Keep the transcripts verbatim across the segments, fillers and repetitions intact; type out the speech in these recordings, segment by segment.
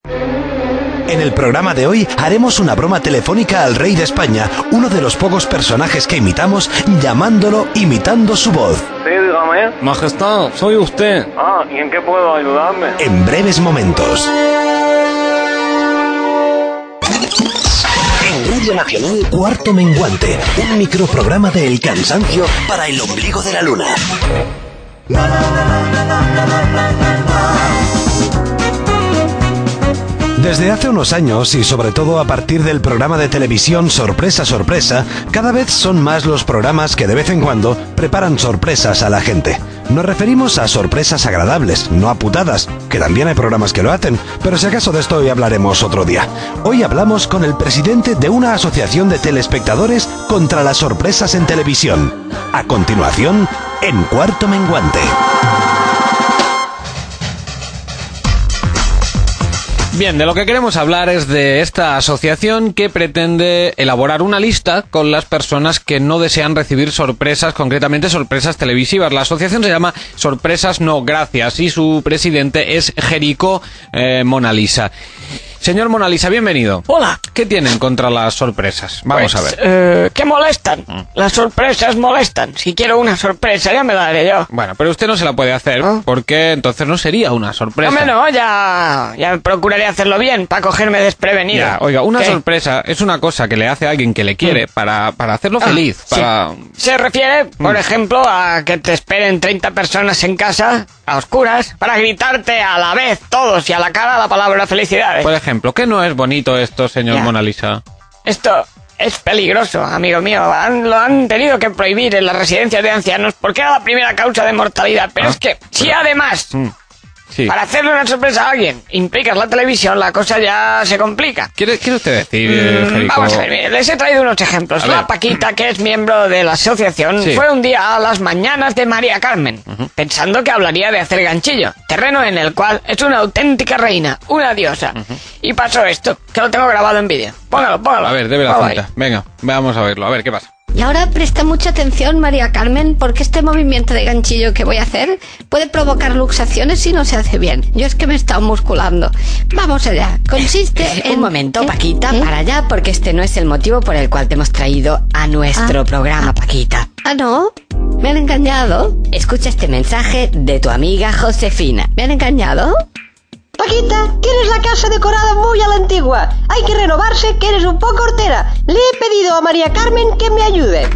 En el programa de hoy haremos una broma telefónica al rey de España, uno de los pocos personajes que imitamos, llamándolo imitando su voz. Sí, dígame. Majestad, soy usted. Ah, ¿y en qué puedo ayudarme? En breves momentos. En Radio Nacional, Cuarto Menguante, un microprograma de El Cansancio para el ombligo de la luna. Desde hace unos años, y sobre todo a partir del programa de televisión Sorpresa, Sorpresa, cada vez son más los programas que de vez en cuando preparan sorpresas a la gente. Nos referimos a sorpresas agradables, no a putadas, que también hay programas que lo hacen, pero si acaso de esto hoy hablaremos otro día. Hoy hablamos con el presidente de una asociación de telespectadores contra las sorpresas en televisión. A continuación, en Cuarto Menguante. Bien, de lo que queremos hablar es de esta asociación que pretende elaborar una lista con las personas que no desean recibir sorpresas, concretamente sorpresas televisivas. La asociación se llama Sorpresas No Gracias y su presidente es Jerico eh, Monalisa. Señor Monalisa, bienvenido. Hola. ¿Qué tienen contra las sorpresas? Vamos pues, a ver. Eh, ¿Qué molestan? Las sorpresas molestan. Si quiero una sorpresa, ya me la haré yo. Bueno, pero usted no se la puede hacer, ¿Ah? porque entonces no sería una sorpresa. Hombre, no, ya, ya procuraré hacerlo bien, para cogerme desprevenido. Ya, oiga, una ¿Qué? sorpresa es una cosa que le hace a alguien que le quiere para, para hacerlo Ah, feliz. Para... sí. Se refiere, por Mm. ejemplo, a que te esperen treinta personas en casa, a oscuras, para gritarte a la vez, todos y a la cara, la palabra felicidades. Por ejemplo, ¿qué no es bonito esto, señor Ya. Monalisa? Esto es peligroso, amigo mío. Han- lo han tenido que prohibir en las residencias de ancianos porque era la primera causa de mortalidad. Pero Ah, es que, si pero- además, Mm. Sí. para hacerle una sorpresa a alguien, implicas la televisión, la cosa ya se complica. ¿Quiere, quiere usted decir, eh, Mm, Jerico? Vamos a ver, mire, les he traído unos ejemplos. A La ver. Paquita, que es miembro de la asociación, Sí. fue un día a las mañanas de María Carmen, pensando que hablaría de hacer ganchillo, terreno en el cual es una auténtica reina, una diosa. Y pasó esto, que lo tengo grabado en vídeo. Póngalo, póngalo. A ver, debe la Póngalo ahí. cinta. Venga, vamos a verlo. A ver, ¿qué pasa? Y ahora presta mucha atención, María Carmen, porque este movimiento de ganchillo que voy a hacer puede provocar luxaciones si no se hace bien. Yo es que me he estado musculando. Vamos allá. Consiste en... Un momento, ¿Eh? Paquita, ¿Eh? para allá, porque este no es el motivo por el cual te hemos traído a nuestro Ah. programa, Paquita. Ah, ¿no? ¿Me han engañado? Escucha este mensaje de tu amiga Josefina. ¿Me han engañado? Paquita, ¿quieres la casa decorada muy a la antigua? Hay que renovarse, que eres un poco hortera. Le he pedido a María Carmen que me ayude.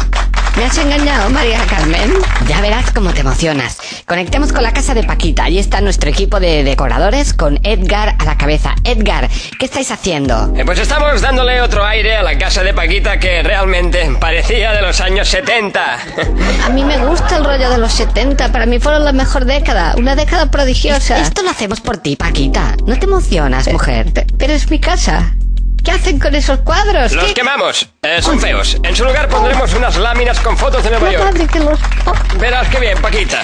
¿Me has engañado, María Carmen? Ya verás cómo te emocionas. Conectemos con la casa de Paquita. Ahí está nuestro equipo de decoradores con Edgar a la cabeza. Edgar, ¿qué estáis haciendo? Eh, pues estamos dándole otro aire a la casa de Paquita que realmente parecía de los años setenta. A mí me gusta el rollo de los setenta. Para mí fueron la mejor década. Una década prodigiosa. Esto lo hacemos por ti, Paquita. No te emocionas, mujer. Pe- Pero es mi casa. ¿Qué hacen con esos cuadros? Los ¿Qué? quemamos. Eh, son feos. En su lugar pondremos unas láminas con fotos de Nueva La York. madre que los... Verás qué bien, Paquita.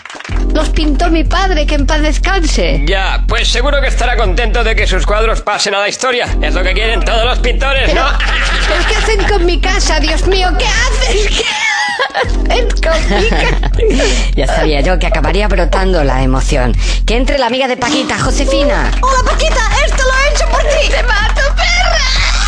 Los pintó mi padre, que en paz descanse. Ya, pues seguro que estará contento de que sus cuadros pasen a la historia. Es lo que quieren todos los pintores, Pero, ¿no? ¿pero qué hacen con mi casa? Dios mío, ¿qué haces? ¿Qué hacen con mi casa? Ya sabía yo que acabaría brotando la emoción. Que entre la amiga de Paquita, Josefina. Hola, Paquita, esto lo he hecho por ti. ¡Te mato, perra!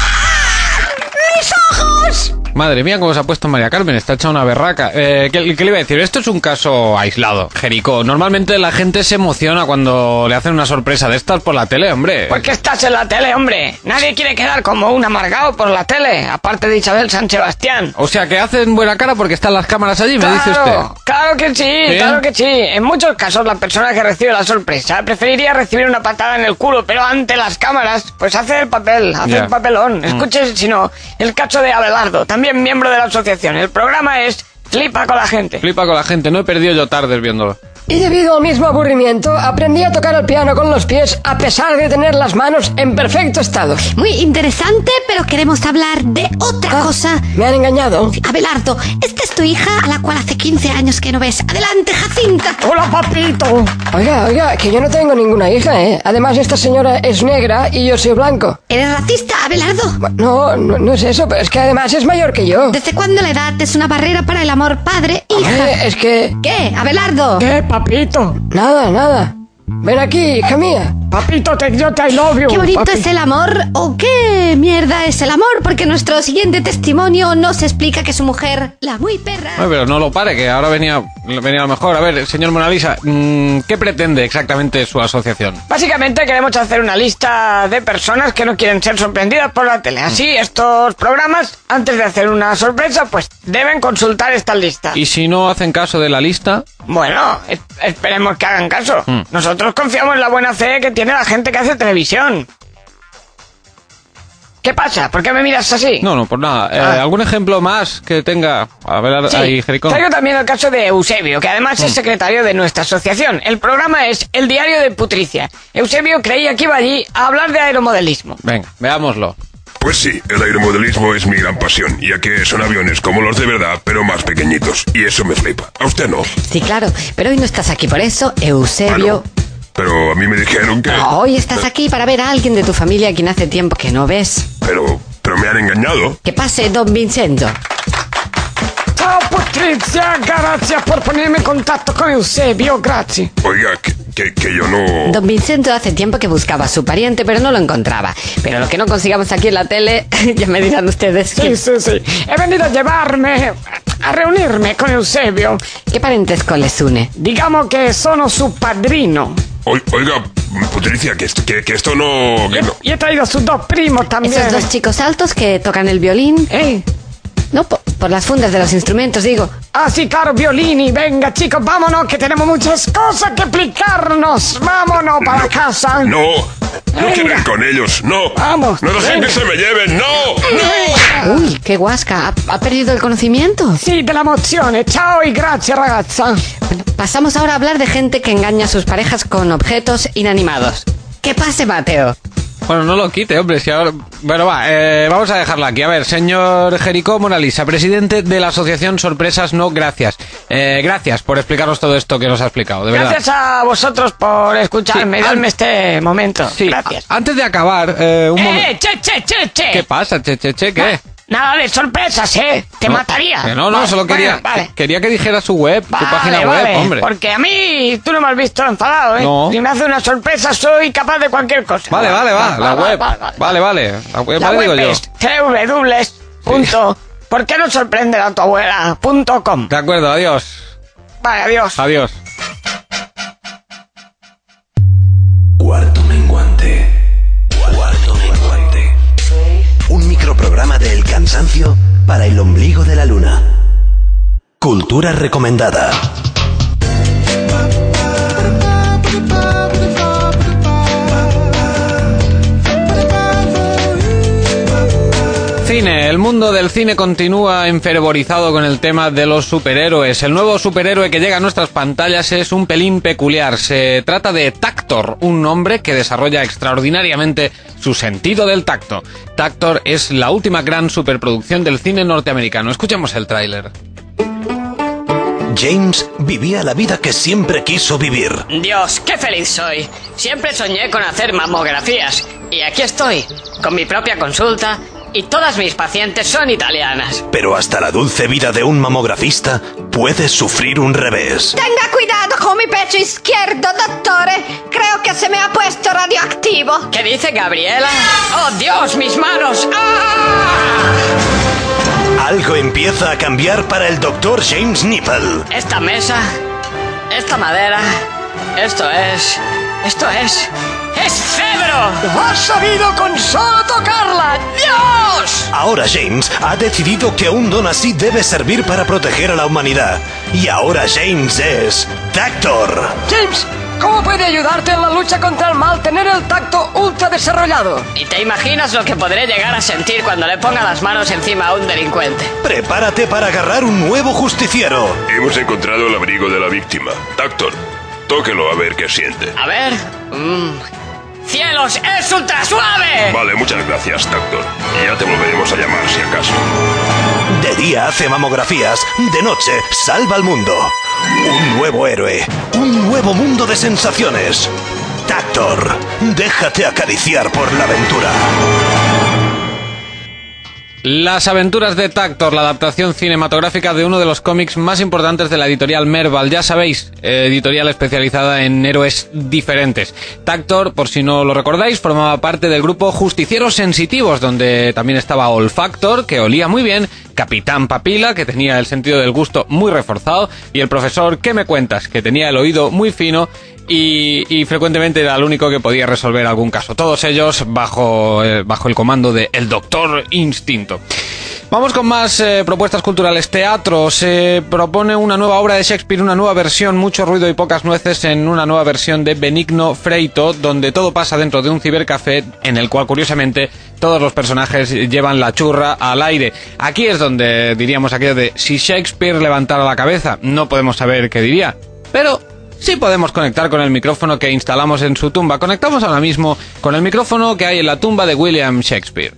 ¡Mis ojos! Madre mía, cómo se ha puesto María Carmen, está hecha una berraca. Eh, ¿qué, qué le iba a decir? Esto es un caso aislado, Jerico. Normalmente la gente se emociona cuando le hacen una sorpresa de estas por la tele, hombre. ¿Por qué estás en la tele, hombre? Nadie quiere quedar como un amargado por la tele, aparte de Isabel San Sebastián. O sea, que hacen buena cara porque están las cámaras allí, me dice usted. Claro, claro que sí, ¿Sí? claro que sí. En muchos casos la persona que recibe la sorpresa preferiría recibir una patada en el culo, pero ante las cámaras, pues hace el papel, hace Ya. el papelón. Escuche, si no, el caso de Abelardo, también miembro de la asociación. El programa es Flipa con la gente. Flipa con la gente, no he perdido yo tardes viéndolo. Y debido al mismo aburrimiento, aprendí a tocar el piano con los pies a pesar de tener las manos en perfecto estado. Muy interesante, pero queremos hablar de otra cosa. Me han engañado. Abelardo, esta es tu hija a la cual hace quince años que no ves. Adelante, Jacinta. ¡Hola, papito! Oiga, oiga, que yo no tengo ninguna hija, ¿eh? Además, esta señora es negra y yo soy blanco. ¿Eres racista, Abelardo? No, no, no es eso, pero es que además es mayor que yo. ¿Desde cuándo la edad es una barrera para el amor padre-hija? Hombre, es que... ¿Qué, Abelardo? ¿Qué, papito? Nada, nada. Ven aquí, hija mía. Papito, te, yo te I love you. ¿Qué bonito papi. es el amor o qué mierda es el amor? Porque nuestro siguiente testimonio nos explica que su mujer, la muy perra... Ay, pero no lo pare, que ahora venía, venía lo mejor. A ver, señor Mona Lisa, ¿qué pretende exactamente su asociación? Básicamente queremos hacer una lista de personas que no quieren ser sorprendidas por la tele. Así, estos programas, antes de hacer una sorpresa, pues deben consultar esta lista. ¿Y si no hacen caso de la lista? Bueno, es- esperemos que hagan caso. Mm. Nosotros confiamos en la buena fe que tiene la gente que hace televisión. ¿Qué pasa? ¿Por qué me miras así? No, no, por nada. Eh, Ah. ¿Algún ejemplo más que tenga? A ver, Sí, ahí, Jericó. traigo también el caso de Eusebio, que además Mm. es secretario de nuestra asociación. El programa es El Diario de Putricia. Eusebio creía que iba allí a hablar de aeromodelismo. Venga, veámoslo. Pues sí, el aeromodelismo es mi gran pasión, ya que son aviones como los de verdad, pero más pequeñitos. Y eso me flipa. ¿A usted no? Sí, claro, pero hoy no estás aquí por eso, Eusebio. Pero a mí me dijeron que... No, hoy estás aquí para ver a alguien de tu familia a quien hace tiempo que no ves. Pero... pero me han engañado. Que pase, don Vincenzo. Ciao Patrizia, gracias por ponerme en contacto con Eusebio, gracias. Oiga, que, que, que yo no... Don Vincenzo hace tiempo que buscaba a su pariente, pero no lo encontraba. Pero lo que no consigamos aquí en la tele, ya me dirán ustedes que... Sí, sí, sí. He venido a llevarme, a reunirme con Eusebio. ¿Qué parentesco les une? Digamos que sono su padrino. Oi- Oiga, Patricia, que, est- que, que esto no... que no... Y he traído a sus dos primos también. Esos dos chicos altos que tocan el violín. ¿Eh? No, po- por las fundas de los instrumentos, digo. Ah, sí, claro, violini. Venga, chicos, vámonos, que tenemos muchas cosas que explicarnos. Vámonos para No, casa. No, no Venga. quiero ir con ellos, no. Vamos, No dejen venga. que se me lleven, no, no. Uy, qué guasca. ¿Ha, ha perdido el conocimiento? Sí, della emozione. Ciao y gracias, ragazza. Bueno, pasamos ahora a hablar de gente que engaña a sus parejas con objetos inanimados. ¿Qué pase, Mateo? Bueno, no lo quite, hombre, si ahora... Bueno, va, eh, vamos a dejarlo aquí. A ver, señor Jericó Mona Lisa, presidente de la asociación Sorpresas No Gracias. Eh, gracias por explicarnos todo esto que nos ha explicado, de verdad. Gracias a vosotros por escucharme y Sí, darme an- este momento. Sí, Gracias. a- antes de acabar, eh, un momento... ¡Eh, che, che, che, che! ¿Qué pasa, che, che, che, qué? Nada de sorpresas, ¿eh? Te No, mataría. que no, no, Vale, solo quería, bueno, vale. quería que dijera su web, su Vale, página vale, web, hombre. Porque a mí tú no me has visto enfadado, ¿eh? No. Si me hace una sorpresa soy capaz de cualquier cosa. Vale, vale, va, la web. Vale, vale. Vale, vale. La web, La vale, web digo yo. es doble u doble u doble u punto ¿Por qué no sorprender a tu abuela? punto com. De acuerdo, adiós. Vale, adiós. Adiós. Cuarto menguante. Cuarto menguante. Un microprograma de El Cansancio para el ombligo de la luna. Cultura recomendada. Cine. El mundo del cine continúa enfervorizado con el tema de los superhéroes. El nuevo superhéroe que llega a nuestras pantallas es un pelín peculiar. Se trata de Tactor, un hombre que desarrolla extraordinariamente su sentido del tacto. Tactor es la última gran superproducción del cine norteamericano. Escuchemos el tráiler. James vivía la vida que siempre quiso vivir. Dios, qué feliz soy. Siempre soñé con hacer mamografías. Y aquí estoy, con mi propia consulta. Y todas mis pacientes son italianas. Pero hasta la dulce vida de un mamografista puede sufrir un revés. Tenga cuidado con mi pecho izquierdo, dottore. Creo que se me ha puesto radioactivo. ¿Qué dice Gabriela? ¡Oh, Dios, mis manos! ¡Ah! Algo empieza a cambiar para el doctor James Nippel. Esta mesa, esta madera, esto es... Esto es... ¡Es cedro! ¡Has sabido con solo tocarla! ¡Dios! Ahora James ha decidido que un don así debe servir para proteger a la humanidad. Y ahora James es Tactor. James, ¿cómo puede ayudarte en la lucha contra el mal tener el tacto ultra desarrollado? ¿Y te imaginas lo que podré llegar a sentir cuando le ponga las manos encima a un delincuente? Prepárate para agarrar un nuevo justiciero. Hemos encontrado el abrigo de la víctima. Tactor, tóquelo a ver qué siente. A ver... mm, ¡Cielos! ¡Es ultra suave! Vale, muchas gracias, Tactor. Ya te volveremos a llamar si acaso. De día hace mamografías, de noche salva al mundo. Un nuevo héroe, un nuevo mundo de sensaciones. Tactor, déjate acariciar por la aventura. Las aventuras de Tactor, la adaptación cinematográfica de uno de los cómics más importantes de la editorial Merval. Ya sabéis, editorial especializada en héroes diferentes. Tactor, por si no lo recordáis, formaba parte del grupo Justicieros Sensitivos, donde también estaba Olfactor, que olía muy bien, Capitán Papila, que tenía el sentido del gusto muy reforzado, y el profesor ¿Qué me cuentas?, que tenía el oído muy fino y, y frecuentemente era el único que podía resolver algún caso. Todos ellos bajo, eh, bajo el comando de el Doctor Instinto. Vamos con más eh, propuestas culturales. Teatro. Se propone una nueva obra de Shakespeare, una nueva versión, mucho ruido y pocas nueces, en una nueva versión de Benigno Freito, donde todo pasa dentro de un cibercafé, en el cual, curiosamente, todos los personajes llevan la churra al aire. Aquí es donde diríamos aquello de si Shakespeare levantara la cabeza, no podemos saber qué diría, pero sí podemos conectar con el micrófono que instalamos en su tumba. Conectamos ahora mismo con el micrófono que hay en la tumba de William Shakespeare.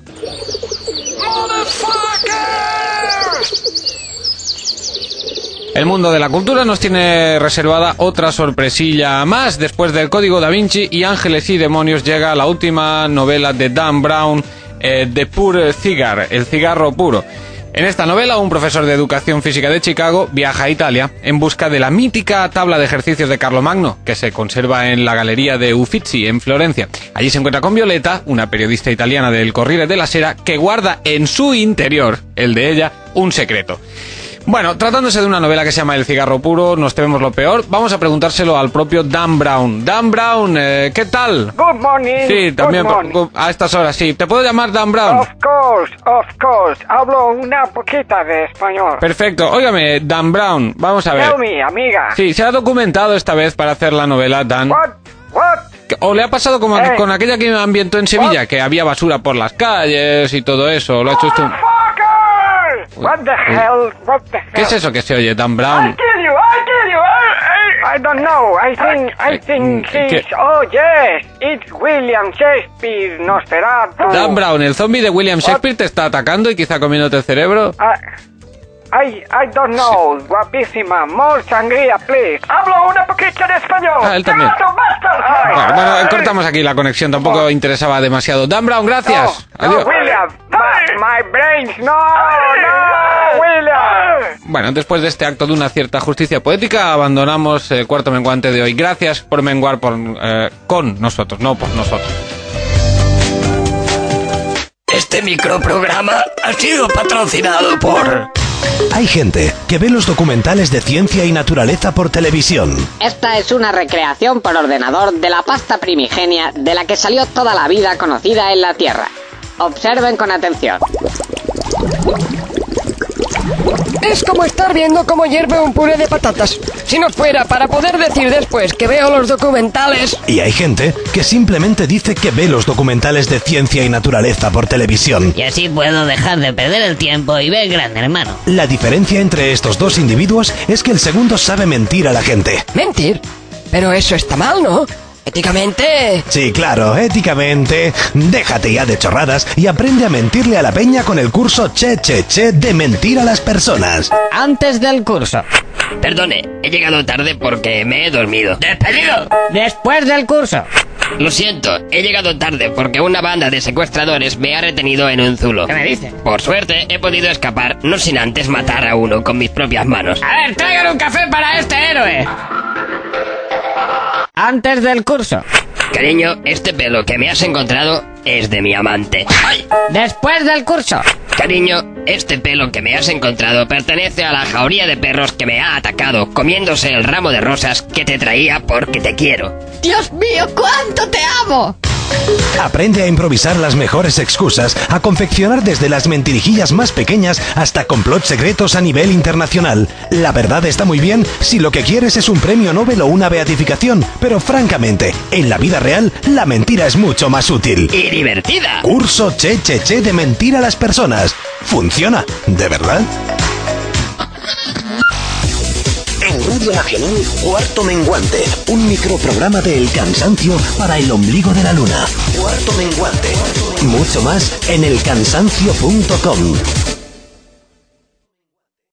El mundo de la cultura nos tiene reservada otra sorpresilla más. Después del Código Da Vinci y Ángeles y Demonios llega la última novela de Dan Brown, eh, The Pure Cigar, el cigarro puro. En esta novela, un profesor de educación física de Chicago viaja a Italia en busca de la mítica tabla de ejercicios de Carlomagno, que se conserva en la Galería de Uffizi, en Florencia. Allí se encuentra con Violeta, una periodista italiana del Corriere della Sera, que guarda en su interior, el de ella, un secreto. Bueno, tratándose de una novela que se llama El cigarro puro, nos tememos lo peor. Vamos a preguntárselo al propio Dan Brown. Dan Brown, eh, ¿qué tal? Good morning. Sí, también Good morning. A estas horas, sí. ¿Te puedo llamar Dan Brown? Of course, of course. Hablo una poquita de español. Perfecto. Óigame, Dan Brown, vamos a ver. Tell me, amiga. Sí, se ha documentado esta vez para hacer la novela, Dan. What? What? ¿O le ha pasado como Hey. con aquella que me ambientó en Sevilla, que había basura por las calles y todo eso? ¿Lo ha hecho usted? What the hell? What the hell? ¿Qué es eso que se oye, Dan Brown? I kill you, I kill you. I, I, I don't know. I think, I think ¿Qué? he's... Oh, yes. It's William Shakespeare, Nosferatu. Dan Brown, el zombie de William Shakespeare te está atacando y quizá comiéndote el cerebro. I, I don't know. Guapísima. More sangría, please. Hablo una poquita de español. Ah, él también. ¡Gato, basta! Bueno, bueno, cortamos aquí la conexión, tampoco interesaba demasiado. Dan Brown, gracias. No, Adiós. no, William. My, my brains. No, no, William. Bueno, después de este acto de una cierta justicia poética, abandonamos el cuarto menguante de hoy. Gracias por menguar por, eh, con nosotros, no por nosotros. Este microprograma ha sido patrocinado por... Hay gente que ve los documentales de ciencia y naturaleza por televisión. Esta es una recreación por ordenador de la pasta primigenia de la que salió toda la vida conocida en la Tierra. Observen con atención. Es como estar viendo cómo hierve un puré de patatas. Si no fuera para poder decir después que veo los documentales... Y hay gente que simplemente dice que ve los documentales de ciencia y naturaleza por televisión. Y así puedo dejar de perder el tiempo y ver Gran Hermano. La diferencia entre estos dos individuos es que el segundo sabe mentir a la gente. ¿Mentir? Pero eso está mal, ¿no? Éticamente... Sí, claro, éticamente. Déjate ya de chorradas y aprende a mentirle a la peña con el curso Che Che Che de mentir a las personas. Antes del curso. Perdone, he llegado tarde porque me he dormido. ¡Despedido! Después del curso. Lo siento, he llegado tarde porque una banda de secuestradores me ha retenido en un zulo. ¿Qué me dice? Por suerte he podido escapar, no sin antes matar a uno con mis propias manos. A ver, traigan un café para este héroe. Antes del curso. Cariño, este pelo que me has encontrado es de mi amante. ¡Ay! Después del curso. Cariño, este pelo que me has encontrado pertenece a la jauría de perros que me ha atacado, comiéndose el ramo de rosas que te traía porque te quiero. Dios mío, cuánto te amo. Aprende a improvisar las mejores excusas, a confeccionar desde las mentirijillas más pequeñas hasta complots secretos a nivel internacional. La verdad está muy bien si lo que quieres es un premio Nobel o una beatificación, pero francamente, en la vida real, la mentira es mucho más útil. Y divertida. Curso Che Che Che de mentir a las personas. ¿Funciona? ¿De verdad? En Radio Nacional, Cuarto Menguante, un microprograma de El Cansancio para el ombligo de la luna. Cuarto Menguante. Mucho más en el cansancio punto com.